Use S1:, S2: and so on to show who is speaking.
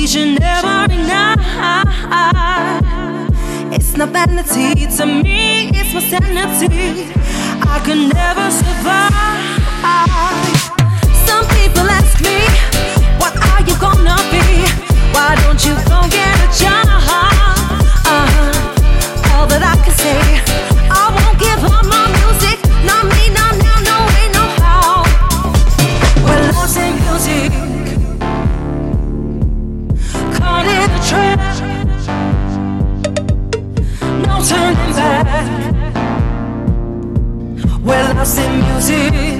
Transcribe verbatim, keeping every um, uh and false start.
S1: each and every night. It's not vanity to me, it's my sanity. I could never survive. Some people ask me, what are you gonna be? Why don't you go get a job? Uh-huh. All that I can say, I won't give up my music. Not me, not now, no way, no how. We're lost in music, caught in a trap. No turning back. We're lost in music.